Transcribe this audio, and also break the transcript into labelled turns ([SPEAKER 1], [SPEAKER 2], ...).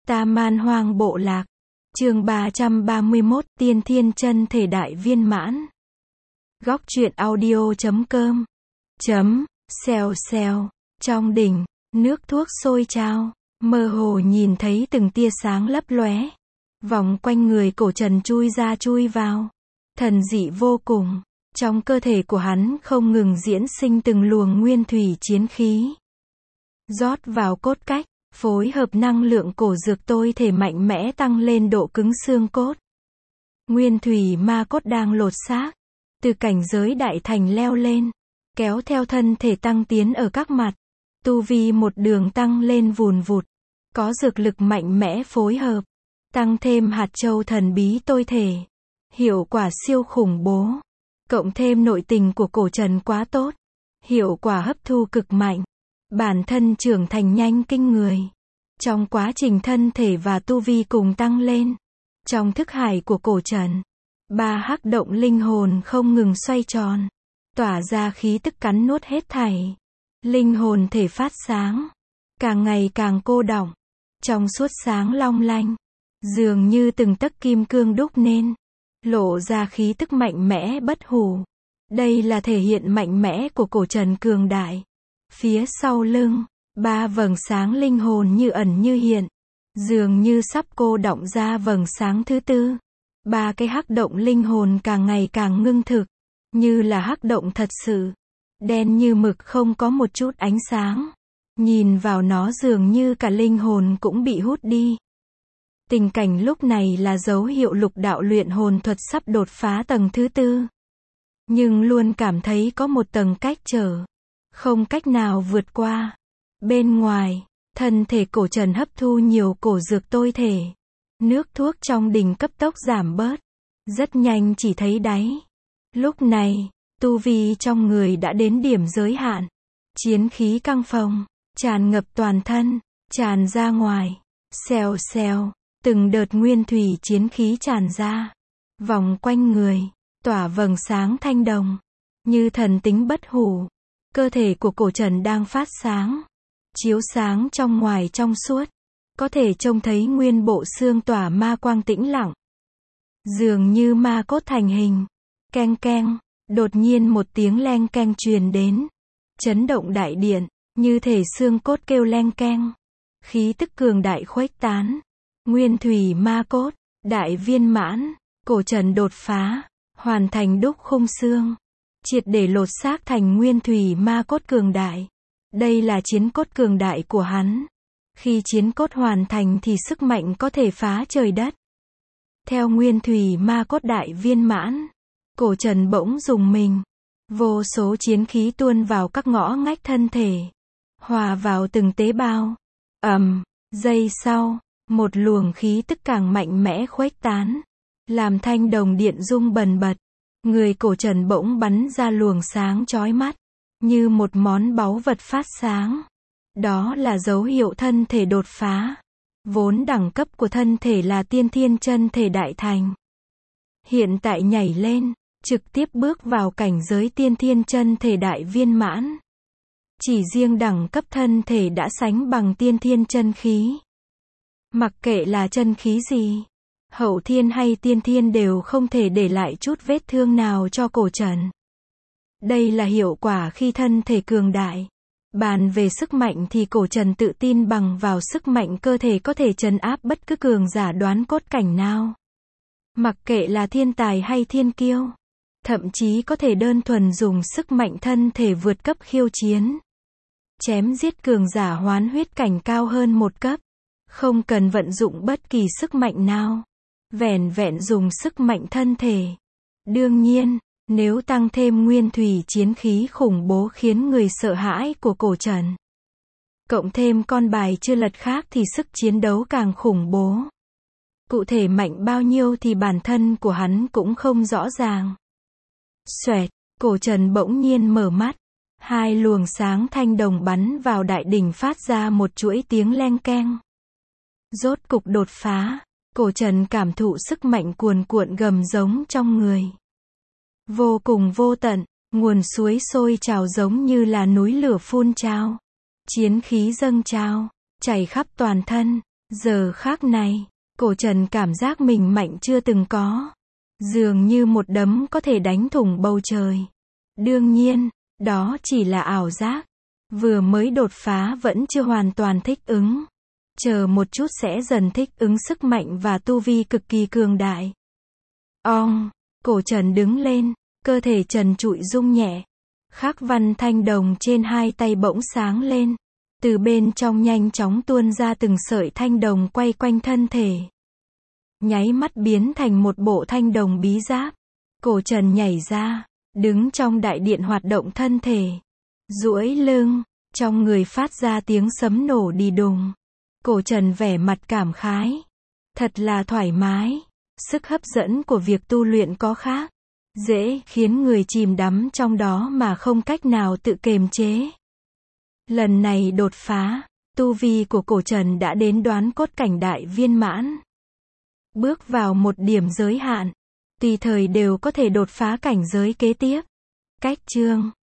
[SPEAKER 1] Tam Man Hoang Bộ Lạc. Chương 331, Tiên Thiên Chân Thể Đại Viên Mãn. Góc truyện audio.com. Xèo xèo, trong đỉnh, nước thuốc sôi trào, mơ hồ nhìn thấy từng tia sáng lấp lóe. Vòng quanh người Cổ Trần chui ra chui vào. Thần dị vô cùng. Trong cơ thể của hắn không ngừng diễn sinh từng luồng nguyên thủy chiến khí. Rót vào cốt cách, phối hợp năng lượng cổ dược tôi thể mạnh mẽ tăng lên độ cứng xương cốt. Nguyên thủy ma cốt đang lột xác, từ cảnh giới đại thành leo lên, kéo theo thân thể tăng tiến ở các mặt. Tu vi một đường tăng lên vùn vụt, có dược lực mạnh mẽ phối hợp, tăng thêm hạt châu thần bí tôi thể. Hiệu quả siêu khủng bố. Cộng thêm nội tình của Cổ Trần quá tốt. Hiệu quả hấp thu cực mạnh. Bản thân trưởng thành nhanh kinh người. Trong quá trình thân thể và tu vi cùng tăng lên. Trong thức hải của Cổ Trần, 3 hắc động linh hồn không ngừng xoay tròn. Tỏa ra khí tức cắn nuốt hết thảy. Linh hồn thể phát sáng. Càng ngày càng cô đọng. Trong suốt sáng long lanh. Dường như từng tấc kim cương đúc nên. Lộ ra khí tức mạnh mẽ bất hủ. Đây là thể hiện mạnh mẽ của Cổ Trần cường đại. Phía sau lưng, 3 vầng sáng linh hồn như ẩn như hiện. Dường như sắp cô đọng ra vầng sáng thứ tư. 3 cái hắc động linh hồn càng ngày càng ngưng thực. Như là hắc động thật sự. Đen như mực không có một chút ánh sáng. Nhìn vào nó dường như cả linh hồn cũng bị hút đi. Tình cảnh lúc này là dấu hiệu lục đạo luyện hồn thuật sắp đột phá tầng thứ tư. Nhưng luôn cảm thấy có một tầng cách trở. Không cách nào vượt qua. Bên ngoài, thân thể Cổ Trần hấp thu nhiều cổ dược tôi thể. Nước thuốc trong đỉnh cấp tốc giảm bớt. Rất nhanh chỉ thấy đáy. Lúc này, tu vi trong người đã đến điểm giới hạn. Chiến khí căng phồng, tràn ngập toàn thân, tràn ra ngoài. Xèo xèo. Từng đợt nguyên thủy chiến khí tràn ra. Vòng quanh người, tỏa vầng sáng thanh đồng. Như thần tính bất hủ. Cơ thể của Cổ Trần đang phát sáng. Chiếu sáng trong ngoài trong suốt. Có thể trông thấy nguyên bộ xương tỏa ma quang tĩnh lặng. Dường như ma cốt thành hình. Keng keng, đột nhiên một tiếng leng keng truyền đến. Chấn động đại điện, như thể xương cốt kêu leng keng. Khí tức cường đại khuếch tán. Nguyên thủy ma cốt, đại viên mãn, Cổ Trần đột phá, hoàn thành đúc khung xương, triệt để lột xác thành nguyên thủy ma cốt cường đại. Đây là chiến cốt cường đại của hắn. Khi chiến cốt hoàn thành thì sức mạnh có thể phá trời đất. Theo nguyên thủy ma cốt đại viên mãn, Cổ Trần bỗng rùng mình. Vô số chiến khí tuôn vào các ngõ ngách thân thể, hòa vào từng tế bào. Giây sau, một luồng khí tức càng mạnh mẽ khuếch tán, làm thanh đồng điện rung bần bật. Người Cổ Trần bỗng bắn ra luồng sáng chói mắt, như một món báu vật phát sáng. Đó là dấu hiệu thân thể đột phá. Vốn đẳng cấp của thân thể là tiên thiên chân thể đại thành. Hiện tại nhảy lên, trực tiếp bước vào cảnh giới tiên thiên chân thể đại viên mãn. Chỉ riêng đẳng cấp thân thể đã sánh bằng tiên thiên chân khí. Mặc kệ là chân khí gì, hậu thiên hay tiên thiên đều không thể để lại chút vết thương nào cho Cổ Trần. Đây là hiệu quả khi thân thể cường đại. Bàn về sức mạnh thì Cổ Trần tự tin bằng vào sức mạnh cơ thể có thể trấn áp bất cứ cường giả đoán cốt cảnh nào. Mặc kệ là thiên tài hay thiên kiêu, thậm chí có thể đơn thuần dùng sức mạnh thân thể vượt cấp khiêu chiến. Chém giết cường giả hoán huyết cảnh cao hơn một cấp. Không cần vận dụng bất kỳ sức mạnh nào. Vẻn vẹn dùng sức mạnh thân thể. Đương nhiên, nếu tăng thêm nguyên thủy chiến khí khủng bố khiến người sợ hãi của Cổ Trần. Cộng thêm con bài chưa lật khác thì sức chiến đấu càng khủng bố. Cụ thể mạnh bao nhiêu thì bản thân của hắn cũng không rõ ràng. Xoẹt, Cổ Trần bỗng nhiên mở mắt. 2 luồng sáng thanh đồng bắn vào đại đỉnh phát ra một chuỗi tiếng leng keng. Rốt cục đột phá, Cổ Trần cảm thụ sức mạnh cuồn cuộn gầm giống trong người. Vô cùng vô tận, nguồn suối sôi trào giống như là núi lửa phun trào. Chiến khí dâng trào, chảy khắp toàn thân, Giờ khắc này, cổ Trần cảm giác mình mạnh chưa từng có. Dường như một đấm có thể đánh thủng bầu trời. Đương nhiên, đó chỉ là ảo giác. Vừa mới đột phá vẫn chưa hoàn toàn thích ứng. Chờ một chút sẽ dần thích ứng sức mạnh và tu vi cực kỳ cường đại. Ong, cổ Trần đứng lên, cơ thể trần trụi rung nhẹ. Khắc văn thanh đồng trên hai tay bỗng sáng lên. Từ bên trong nhanh chóng tuôn ra từng sợi thanh đồng quay quanh thân thể. Nháy mắt biến thành một bộ thanh đồng bí giáp. Cổ Trần nhảy ra, đứng trong đại điện hoạt động thân thể. Duỗi lưng, trong người phát ra tiếng sấm nổ đi đùng. Cổ Trần vẻ mặt cảm khái. Thật là thoải mái. Sức hấp dẫn của việc tu luyện có khác. Dễ khiến người chìm đắm trong đó mà không cách nào tự kiềm chế. Lần này đột phá, tu vi của cổ Trần đã đến đoán cốt cảnh đại viên mãn. Bước vào một điểm giới hạn, tùy thời đều có thể đột phá cảnh giới kế tiếp. Cách chương